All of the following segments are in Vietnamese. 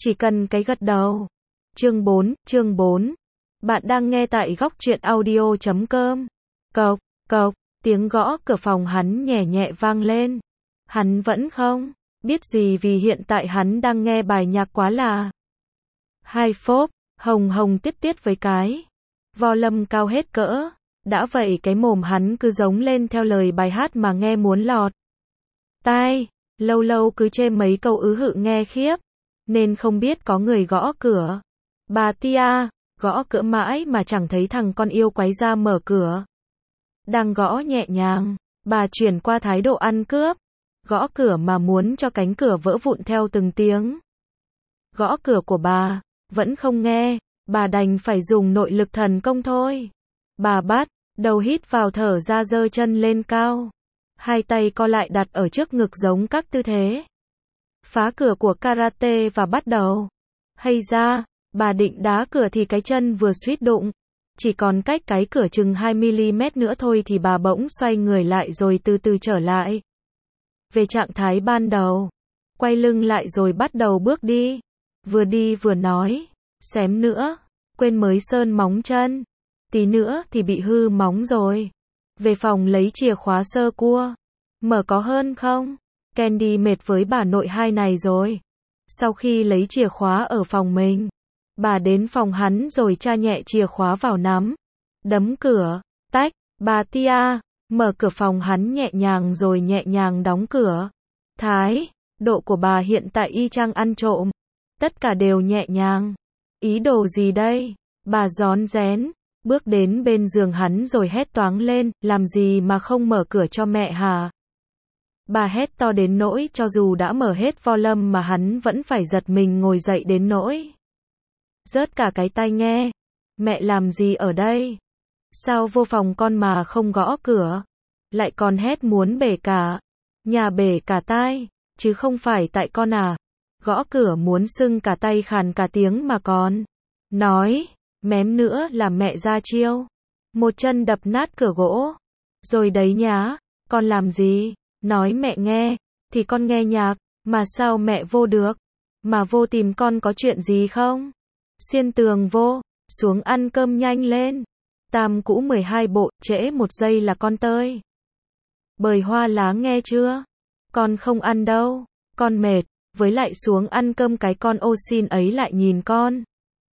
chỉ cần cái gật đầu. Chương 4. Bạn đang nghe tại góc truyện audio.com. Cộc, cộc, tiếng gõ cửa phòng hắn nhẹ nhẹ vang lên. Hắn vẫn không biết gì vì hiện tại hắn đang nghe bài nhạc quá là hai phốp, hồng hồng tiết tiết với cái volume cao hết cỡ. Đã vậy cái mồm hắn cứ giống lên theo lời bài hát mà nghe muốn lọt tai, lâu lâu cứ chê mấy câu hự nghe khiếp, nên không biết có người gõ cửa. Bà Tia, gõ cửa mãi mà chẳng thấy thằng con yêu quái ra mở cửa. Đang gõ nhẹ nhàng, bà chuyển qua thái độ ăn cướp. Gõ cửa mà muốn cho cánh cửa vỡ vụn theo từng tiếng gõ cửa của bà, vẫn không nghe, bà đành phải dùng nội lực thần công thôi. Bà bắt đầu hít vào thở ra giơ chân lên cao. Hai tay co lại đặt ở trước ngực giống các tư thế phá cửa của karate và bắt đầu hay ra, bà định đá cửa thì cái chân vừa suýt đụng. Chỉ còn cách cái cửa chừng 2mm nữa thôi thì bà bỗng xoay người lại rồi từ từ trở lại về trạng thái ban đầu. Quay lưng lại rồi bắt đầu bước đi. Vừa đi vừa nói, xém nữa, quên mới sơn móng chân. Tí nữa thì bị hư móng rồi. Về phòng lấy chìa khóa sơ cua. Mở có hơn không? Candy mệt với bà nội hai này rồi. Sau khi lấy chìa khóa ở phòng mình, bà đến phòng hắn rồi tra nhẹ chìa khóa vào nắm. Đấm cửa, tách, bà Tia, mở cửa phòng hắn nhẹ nhàng rồi nhẹ nhàng đóng cửa. Thái độ của bà hiện tại y chang ăn trộm. Tất cả đều nhẹ nhàng. Ý đồ gì đây? Bà rón rén, bước đến bên giường hắn rồi hét toáng lên, làm gì mà không mở cửa cho mẹ hả? Bà hét to đến nỗi cho dù đã mở hết volume mà hắn vẫn phải giật mình ngồi dậy đến nỗi rớt cả cái tai nghe. Mẹ làm gì ở đây? Sao vô phòng con mà không gõ cửa? Lại còn hét muốn bể cả nhà bể cả tai, chứ không phải tại con à? Gõ cửa muốn sưng cả tay khàn cả tiếng mà còn nói, mém nữa là mẹ ra chiêu. Một chân đập nát cửa gỗ. Rồi đấy nhá, con làm gì? Nói mẹ nghe, thì con nghe nhạc, mà sao mẹ vô được? Mà vô tìm con có chuyện gì không? Xuyên tường vô, xuống ăn cơm nhanh lên. Tam cũ 12 bộ, trễ 1 giây là con tơi. Bời hoa lá nghe chưa? Con không ăn đâu, con mệt, với lại xuống ăn cơm cái con ô xin ấy lại nhìn con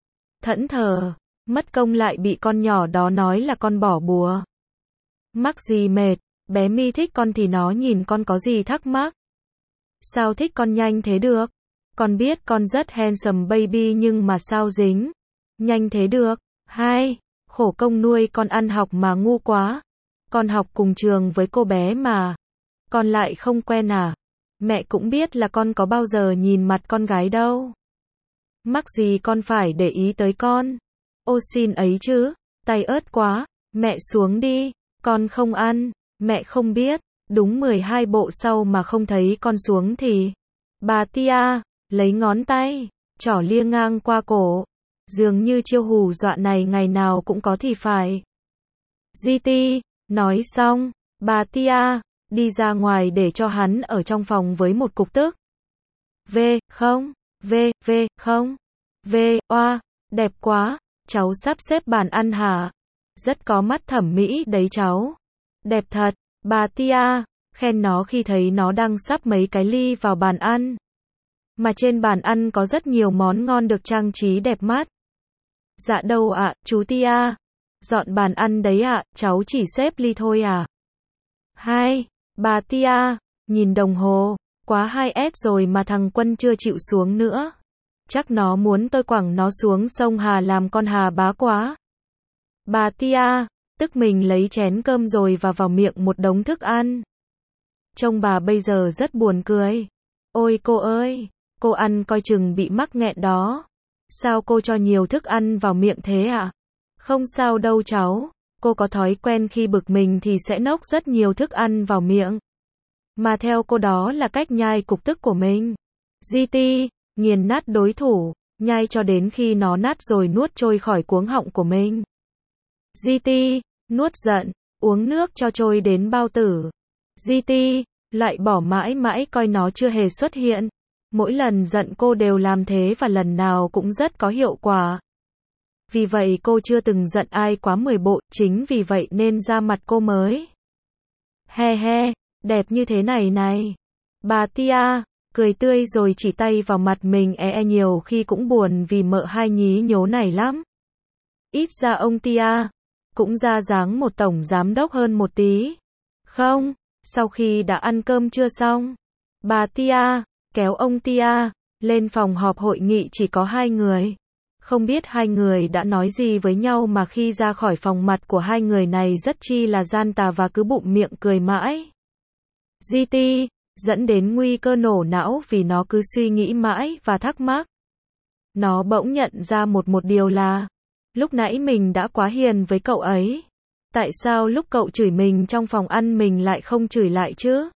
thẫn thờ, mất công lại bị con nhỏ đó nói là con bỏ bùa. Mắc gì mệt, bé Mi thích con thì nó nhìn con có gì thắc mắc. Sao thích con nhanh thế được? Con biết con rất handsome baby nhưng mà sao dính nhanh thế được? Hai, khổ công nuôi con ăn học mà ngu quá. Con học cùng trường với cô bé mà con lại không quen à? Mẹ cũng biết là con có bao giờ nhìn mặt con gái đâu. Mắc gì con phải để ý tới con ô xin ấy chứ? Tay ớt quá, mẹ xuống đi, con không ăn. Mẹ không biết, đúng 12 bộ sau mà không thấy con xuống thì bà Tia lấy ngón tay trỏ lia ngang qua cổ. Dường như chiêu hù dọa này ngày nào cũng có thì phải. GT, nói xong, bà Tia đi ra ngoài để cho hắn ở trong phòng với một cục tức. Không, không, oa, đẹp quá, cháu sắp xếp bàn ăn hả? Rất có mắt thẩm mỹ đấy cháu. Đẹp thật, bà Tia khen nó khi thấy nó đang sắp mấy cái ly vào bàn ăn. Mà trên bàn ăn có rất nhiều món ngon được trang trí đẹp mắt. Dạ đâu ạ, chú Tia? Dọn bàn ăn đấy ạ, cháu chỉ xếp ly thôi à? Hai, bà Tia nhìn đồng hồ, quá 2S rồi mà thằng Quân chưa chịu xuống nữa. Chắc nó muốn tôi quẳng nó xuống sông Hà làm con Hà bá quá. Bà Tia tức mình lấy chén cơm rồi vào miệng một đống thức ăn. Trông bà bây giờ rất buồn cười. Ôi cô ơi, cô ăn coi chừng bị mắc nghẹn đó. Sao cô cho nhiều thức ăn vào miệng thế ạ? Không sao đâu cháu, cô có thói quen khi bực mình thì sẽ nốc rất nhiều thức ăn vào miệng. Mà theo cô đó là cách nhai cục tức của mình. GT, nghiền nát đối thủ, nhai cho đến khi nó nát rồi nuốt trôi khỏi cuống họng của mình. GT, nuốt giận, uống nước cho trôi đến bao tử. GT, lại bỏ mãi mãi coi nó chưa hề xuất hiện. Mỗi lần giận cô đều làm thế và lần nào cũng rất có hiệu quả. Vì vậy cô chưa từng giận ai quá 10 bộ, chính vì vậy nên da mặt cô mới he he, đẹp như thế này này. Bà Tia cười tươi rồi chỉ tay vào mặt mình, nhiều khi cũng buồn vì mợ hai nhí nhố này lắm. Ít ra ông Tia cũng ra dáng một tổng giám đốc hơn một tí. Không, sau khi đã ăn cơm trưa xong, bà Tia kéo ông Tia lên phòng họp hội nghị chỉ có hai người. Không biết hai người đã nói gì với nhau mà khi ra khỏi phòng mặt của hai người này rất chi là gian tà và cứ bụng miệng cười mãi. GT, dẫn đến nguy cơ nổ não vì nó cứ suy nghĩ mãi và thắc mắc. Nó bỗng nhận ra một điều là, lúc nãy mình đã quá hiền với cậu ấy. Tại sao lúc cậu chửi mình trong phòng ăn mình lại không chửi lại chứ?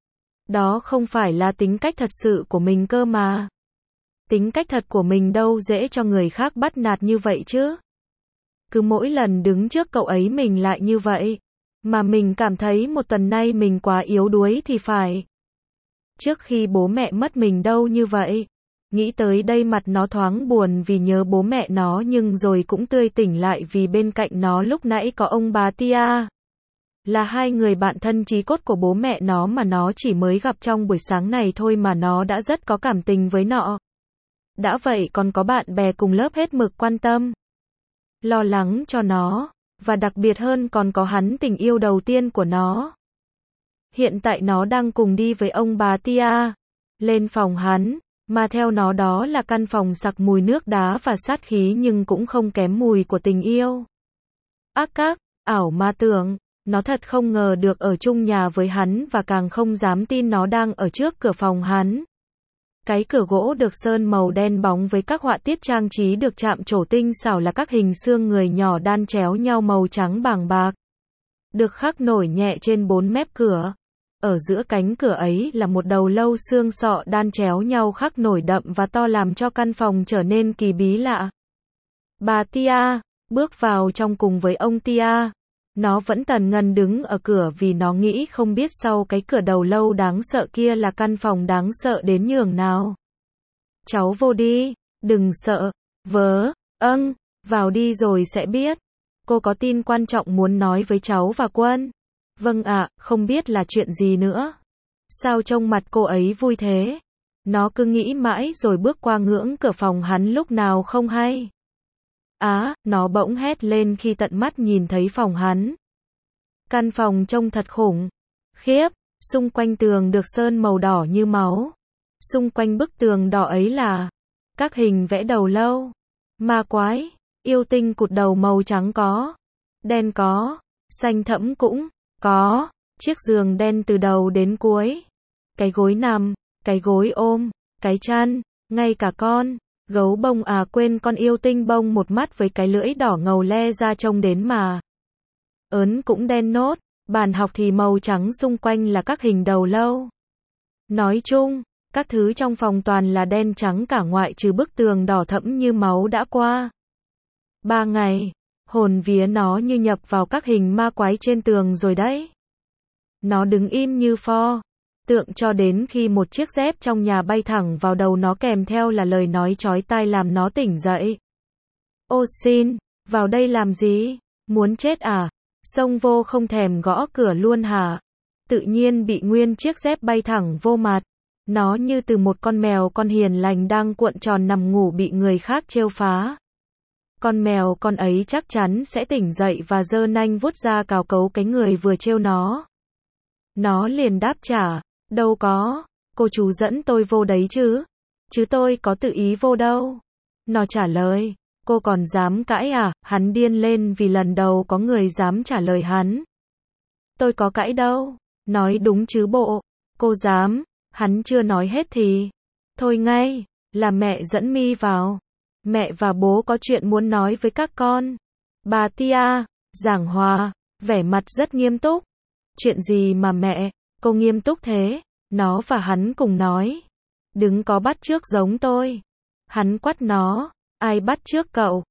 Đó không phải là tính cách thật sự của mình cơ mà. Tính cách thật của mình đâu dễ cho người khác bắt nạt như vậy chứ. Cứ mỗi lần đứng trước cậu ấy mình lại như vậy. Mà mình cảm thấy một tuần nay mình quá yếu đuối thì phải. Trước khi bố mẹ mất mình đâu như vậy. Nghĩ tới đây mặt nó thoáng buồn vì nhớ bố mẹ nó nhưng rồi cũng tươi tỉnh lại vì bên cạnh nó lúc nãy có ông bà Tia. Là hai người bạn thân chí cốt của bố mẹ nó mà nó chỉ mới gặp trong buổi sáng này thôi mà nó đã rất có cảm tình với nọ. Đã vậy còn có bạn bè cùng lớp hết mực quan tâm, lo lắng cho nó, và đặc biệt hơn còn có hắn tình yêu đầu tiên của nó. Hiện tại nó đang cùng đi với ông bà Tia lên phòng hắn, mà theo nó đó là căn phòng sặc mùi nước đá và sát khí nhưng cũng không kém mùi của tình yêu. Ác các, ảo ma tưởng, nó thật không ngờ được ở chung nhà với hắn và càng không dám tin nó đang ở trước cửa phòng hắn. Cái cửa gỗ được sơn màu đen bóng với các họa tiết trang trí được chạm trổ tinh xảo là các hình xương người nhỏ đan chéo nhau màu trắng bàng bạc. Được khắc nổi nhẹ trên bốn mép cửa. Ở giữa cánh cửa ấy là một đầu lâu xương sọ đan chéo nhau khắc nổi đậm và to làm cho căn phòng trở nên kỳ bí lạ. Bà Tia bước vào trong cùng với ông Tia. Nó vẫn tần ngần đứng ở cửa vì nó nghĩ không biết sau cái cửa đầu lâu đáng sợ kia là căn phòng đáng sợ đến nhường nào. Cháu vô đi, đừng sợ, vào đi rồi sẽ biết. Cô có tin quan trọng muốn nói với cháu và Quân. Vâng ạ, không biết là chuyện gì nữa. Sao trông mặt cô ấy vui thế? Nó cứ nghĩ mãi rồi bước qua ngưỡng cửa phòng hắn lúc nào không hay. Nó bỗng hét lên khi tận mắt nhìn thấy phòng hắn. Căn phòng trông thật khủng khiếp, xung quanh tường được sơn màu đỏ như máu. Xung quanh bức tường đỏ ấy là các hình vẽ đầu lâu, ma quái, yêu tinh cụt đầu màu trắng có, đen có, xanh thẫm cũng có, chiếc giường đen từ đầu đến cuối. Cái gối nằm, cái gối ôm, cái chăn, ngay cả con gấu bông quên con yêu tinh bông một mắt với cái lưỡi đỏ ngầu le ra trông đến mà ớn cũng đen nốt, bàn học thì màu trắng xung quanh là các hình đầu lâu. Nói chung, các thứ trong phòng toàn là đen trắng cả ngoại trừ bức tường đỏ thẫm như máu đã qua 3 ngày, hồn vía nó như nhập vào các hình ma quái trên tường rồi đấy. Nó đứng im như pho tượng cho đến khi một chiếc dép trong nhà bay thẳng vào đầu nó kèm theo là lời nói chói tai làm nó tỉnh dậy. Ô xin, vào đây làm gì? Muốn chết à? Xông vô không thèm gõ cửa luôn hả? Tự nhiên bị nguyên chiếc dép bay thẳng vô mặt. Nó như từ một con mèo con hiền lành đang cuộn tròn nằm ngủ bị người khác trêu phá. Con mèo con ấy chắc chắn sẽ tỉnh dậy và giơ nanh vuốt ra cào cấu cái người vừa trêu nó. Nó liền đáp trả, đâu có, cô chú dẫn tôi vô đấy chứ. Chứ tôi có tự ý vô đâu. Nó trả lời, cô còn dám cãi à? Hắn điên lên vì lần đầu có người dám trả lời hắn. Tôi có cãi đâu. Nói đúng chứ bộ. Cô dám. Hắn chưa nói hết thì thôi ngay, là mẹ dẫn mi vào. Mẹ và bố có chuyện muốn nói với các con. Bà Tia giảng hòa, vẻ mặt rất nghiêm túc. Chuyện gì mà mẹ, cô nghiêm túc thế? Nó và hắn cùng nói. Đừng có bắt chước giống tôi. Hắn quát nó, ai bắt chước cậu?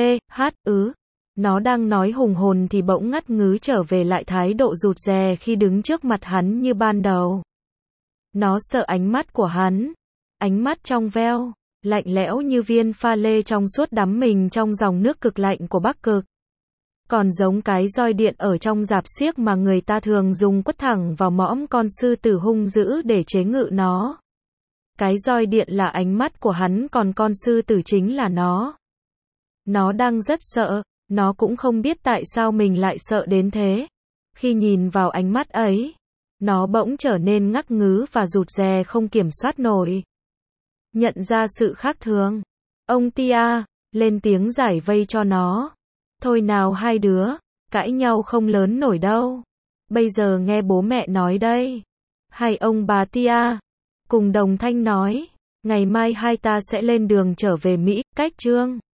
Nó đang nói hùng hồn thì bỗng ngắt ngứ trở về lại thái độ rụt rè khi đứng trước mặt hắn như ban đầu. Nó sợ ánh mắt của hắn. ánh mắt trong veo, lạnh lẽo như viên pha lê trong suốt đắm mình trong dòng nước cực lạnh của Bắc Cực. Còn giống cái roi điện ở trong rạp xiếc mà người ta thường dùng quất thẳng vào mõm con sư tử hung dữ để chế ngự nó. Cái roi điện là ánh mắt của hắn, còn con sư tử chính là nó. Nó đang rất sợ, nó cũng không biết tại sao mình lại sợ đến thế. Khi nhìn vào ánh mắt ấy, nó bỗng trở nên ngắc ngứ và rụt rè không kiểm soát nổi. Nhận ra sự khác thường, ông Tia lên tiếng giải vây cho nó. Thôi nào hai đứa, cãi nhau không lớn nổi đâu. Bây giờ nghe bố mẹ nói đây. Hay ông bà Tia cùng đồng thanh nói, ngày mai hai ta sẽ lên đường trở về Mỹ, cách Trương.